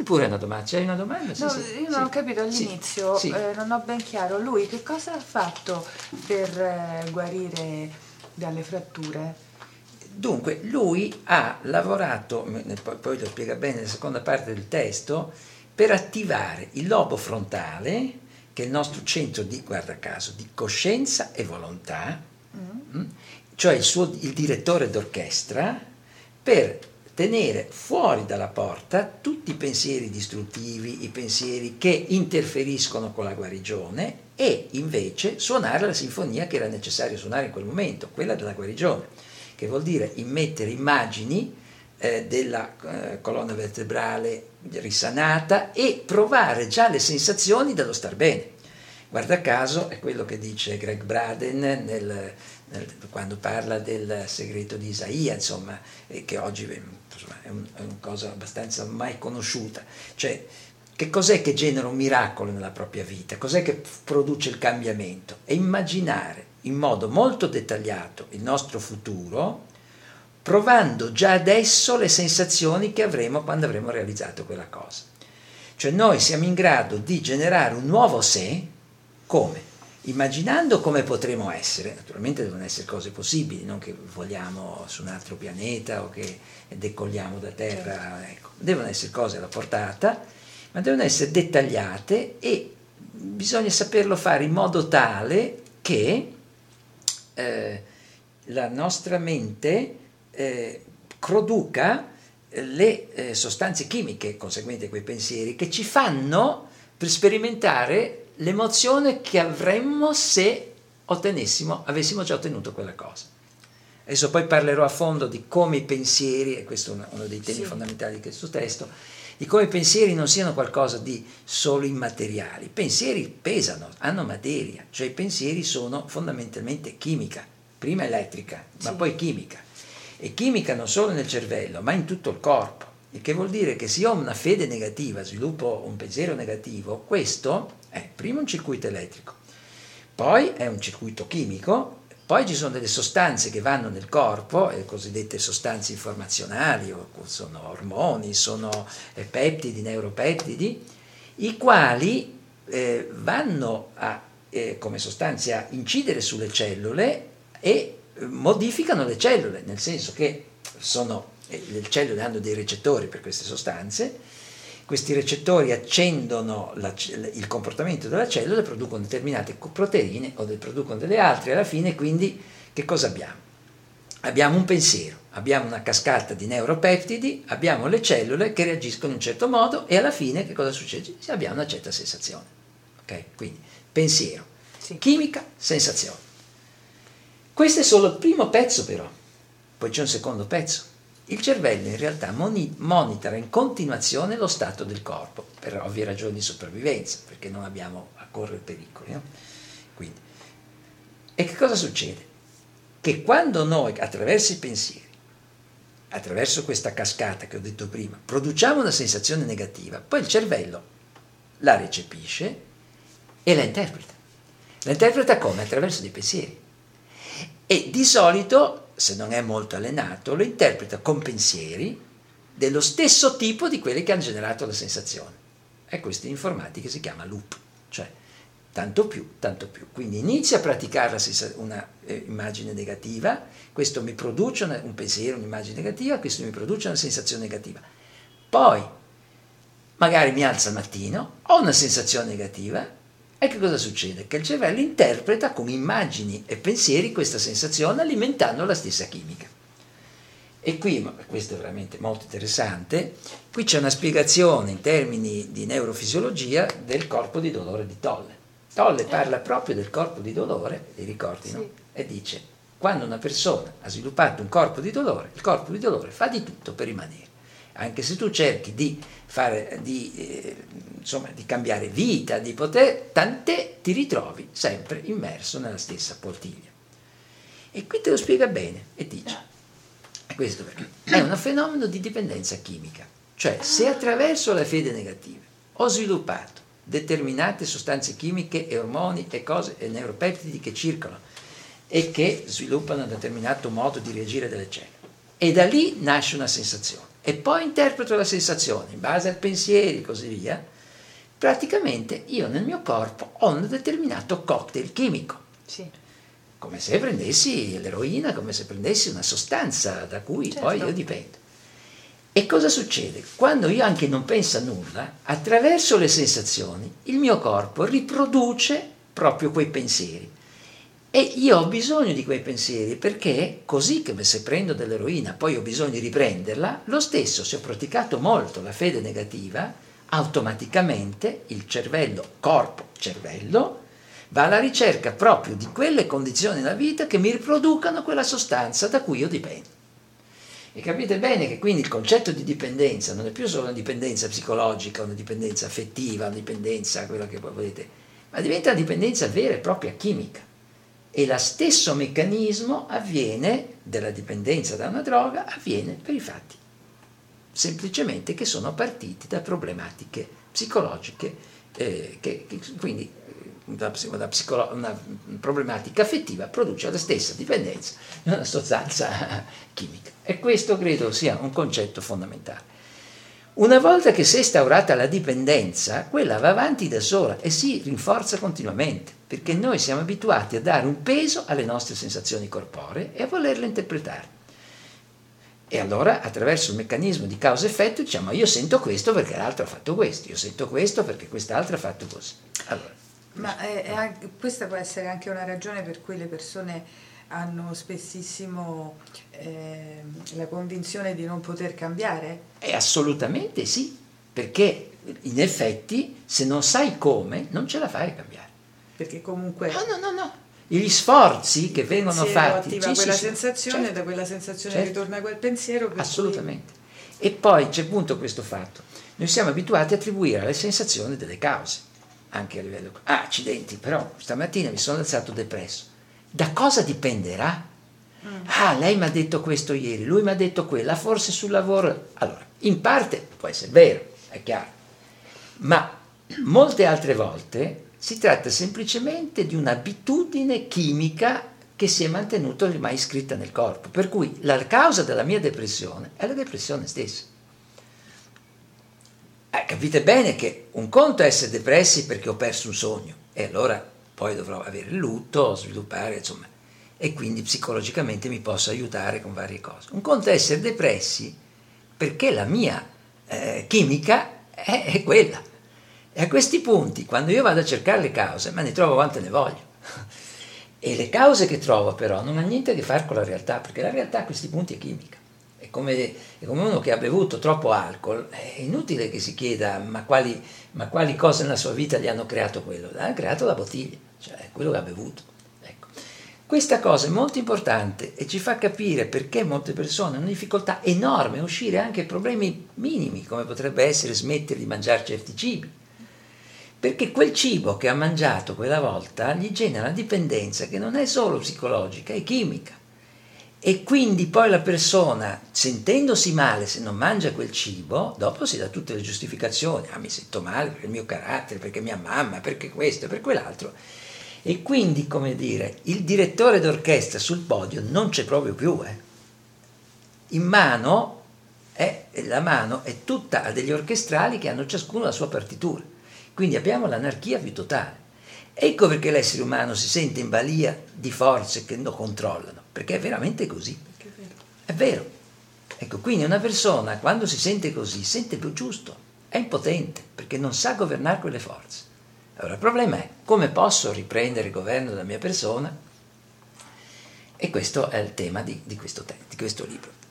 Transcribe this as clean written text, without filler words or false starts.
pure una domanda, c'hai una domanda? No, io non ho capito all'inizio, non ho ben chiaro, lui che cosa ha fatto per guarire dalle fratture? Dunque, lui ha lavorato, poi lo spiega bene nella seconda parte del testo, per attivare il lobo frontale, che è il nostro centro di, guarda caso, di coscienza e volontà, cioè il direttore d'orchestra, per tenere fuori dalla porta tutti i pensieri distruttivi, i pensieri che interferiscono con la guarigione, e invece suonare la sinfonia che era necessario suonare in quel momento, quella della guarigione, che vuol dire immettere immagini della colonna vertebrale risanata e provare già le sensazioni dello star bene. Guarda caso è quello che dice Greg Braden quando parla del segreto di Isaia, insomma, che oggi insomma, è una cosa abbastanza mai conosciuta. Cioè, che cos'è che genera un miracolo nella propria vita? Cos'è che produce il cambiamento? È immaginare in modo molto dettagliato il nostro futuro, provando già adesso le sensazioni che avremo quando avremo realizzato quella cosa. Cioè noi siamo in grado di generare un nuovo sé, come? Immaginando come potremo essere, naturalmente devono essere cose possibili, non che voliamo su un altro pianeta o che decolliamo da terra, ecco. Devono essere cose alla portata, ma devono essere dettagliate e bisogna saperlo fare in modo tale che la nostra mente produca le sostanze chimiche conseguenti a quei pensieri che ci fanno per sperimentare l'emozione che avremmo se avessimo già ottenuto quella cosa. Adesso poi parlerò a fondo di come i pensieri, e questo è uno dei temi fondamentali di questo testo, di come i pensieri non siano qualcosa di solo immateriali. I pensieri pesano, hanno materia, cioè i pensieri sono fondamentalmente chimica, prima elettrica, ma poi chimica. E chimica non solo nel cervello, ma in tutto il corpo. Il che vuol dire che se io ho una fede negativa, sviluppo un pensiero negativo, questo è prima un circuito elettrico, poi è un circuito chimico, poi ci sono delle sostanze che vanno nel corpo, le cosiddette sostanze informazionali, sono ormoni, sono peptidi, neuropeptidi, i quali vanno come sostanze a incidere sulle cellule e modificano le cellule, nel senso che le cellule hanno dei recettori per queste sostanze, questi recettori accendono il comportamento della cellula, producono determinate proteine o producono delle altre, alla fine quindi che cosa abbiamo? Abbiamo un pensiero, abbiamo una cascata di neuropeptidi, abbiamo le cellule che reagiscono in un certo modo e alla fine che cosa succede? Abbiamo una certa sensazione. Okay? Quindi pensiero, chimica, sensazione. Questo è solo il primo pezzo però, poi c'è un secondo pezzo. Il cervello in realtà monitora in continuazione lo stato del corpo, per ovvie ragioni di sopravvivenza, perché non abbiamo a correre pericoli. No? Quindi, e che cosa succede? Che quando noi, attraverso i pensieri, attraverso questa cascata che ho detto prima, produciamo una sensazione negativa, poi il cervello la recepisce e la interpreta. La interpreta come? Attraverso dei pensieri. E di solito, se non è molto allenato, lo interpreta con pensieri dello stesso tipo di quelli che hanno generato la sensazione. E questo in informatica si chiama loop, cioè tanto più, tanto più. Quindi inizia a praticare una immagine negativa, questo mi produce un pensiero, un'immagine negativa, questo mi produce una sensazione negativa. Poi magari mi alzo al mattino, ho una sensazione negativa, e che cosa succede? Che il cervello interpreta con immagini e pensieri questa sensazione alimentando la stessa chimica. E qui, questo è veramente molto interessante, qui c'è una spiegazione in termini di neurofisiologia del corpo di dolore di Tolle. Tolle parla proprio del corpo di dolore, ti ricordi, no? E dice, quando una persona ha sviluppato un corpo di dolore, il corpo di dolore fa di tutto per rimanere. Anche se tu cerchi di cambiare vita, tant'è ti ritrovi sempre immerso nella stessa poltiglia. E qui te lo spiega bene e dice, questo perché è un fenomeno di dipendenza chimica, cioè se attraverso la fede negativa ho sviluppato determinate sostanze chimiche e ormoni e cose e neuropeptidi che circolano e che sviluppano un determinato modo di reagire delle cellule, e da lì nasce una sensazione. e poi interpreto la sensazione in base ai pensieri e così via, praticamente io nel mio corpo ho un determinato cocktail chimico. Sì. Come se prendessi l'eroina, come se prendessi una sostanza da cui poi io dipendo. E cosa succede? Quando io anche non penso a nulla, attraverso le sensazioni, il mio corpo riproduce proprio quei pensieri. E io ho bisogno di quei pensieri perché, così come se prendo dell'eroina poi ho bisogno di riprenderla, lo stesso, se ho praticato molto la fede negativa, automaticamente il cervello, corpo-cervello, va alla ricerca proprio di quelle condizioni nella vita che mi riproducano quella sostanza da cui io dipendo. E capite bene che quindi il concetto di dipendenza non è più solo una dipendenza psicologica, una dipendenza affettiva, una dipendenza, quella che voi volete, ma diventa una dipendenza vera e propria chimica. E lo stesso meccanismo avviene, della dipendenza da una droga, avviene per i fatti semplicemente che sono partiti da problematiche psicologiche, quindi una problematica affettiva produce la stessa dipendenza di una sostanza chimica. E questo credo sia un concetto fondamentale. Una volta che si è instaurata la dipendenza, quella va avanti da sola e si rinforza continuamente, perché noi siamo abituati a dare un peso alle nostre sensazioni corporee e a volerle interpretare. E allora attraverso il meccanismo di causa-effetto diciamo io sento questo perché l'altro ha fatto questo, io sento questo perché quest'altro ha fatto così. Allora, ma questa può essere anche una ragione per cui le persone hanno spessissimo la convinzione di non poter cambiare? Assolutamente sì, perché in effetti se non sai come non ce la fai a cambiare. Perché comunque... No. Gli sforzi che vengono fatti... attiva quella sensazione, certo, da quella sensazione ritorna quel pensiero. Assolutamente. Cui... E poi c'è appunto questo fatto. Noi siamo abituati a attribuire alle sensazioni delle cause, anche a livello... accidenti, però stamattina mi sono alzato depresso. Da cosa dipenderà? Lei mi ha detto questo ieri, lui mi ha detto quella, forse sul lavoro... Allora, in parte può essere vero, è chiaro, ma molte altre volte... Si tratta semplicemente di un'abitudine chimica che si è mantenuta ormai iscritta nel corpo, per cui la causa della mia depressione è la depressione stessa. Capite bene che un conto è essere depressi perché ho perso un sogno e allora poi dovrò avere il lutto, sviluppare, insomma, e quindi psicologicamente mi posso aiutare con varie cose. Un conto è essere depressi perché la mia chimica è quella. E a questi punti, quando io vado a cercare le cause, me ne trovo quante ne voglio. E le cause che trovo però non hanno niente a che fare con la realtà, perché la realtà a questi punti è chimica. È come uno che ha bevuto troppo alcol, è inutile che si chieda ma quali cose nella sua vita gli hanno creato quello. Ha creato la bottiglia, cioè quello che ha bevuto. Ecco. Questa cosa è molto importante e ci fa capire perché molte persone hanno difficoltà enorme a uscire anche problemi minimi, come potrebbe essere smettere di mangiare certi cibi. Perché quel cibo che ha mangiato quella volta gli genera una dipendenza che non è solo psicologica, è chimica. E quindi poi la persona, sentendosi male se non mangia quel cibo, dopo si dà tutte le giustificazioni. Mi sento male perché il mio carattere, perché mia mamma, perché questo, per quell'altro. E quindi, come dire, il direttore d'orchestra sul podio non c'è proprio più. In mano, la mano è tutta a degli orchestrali che hanno ciascuno la sua partitura. Quindi abbiamo l'anarchia più totale. Ecco perché l'essere umano si sente in balia di forze che lo controllano, perché è veramente così. È vero. Ecco, quindi una persona quando si sente così, sente più giusto, è impotente, perché non sa governare quelle forze. Allora il problema è come posso riprendere il governo della mia persona? E questo è il tema di questo libro.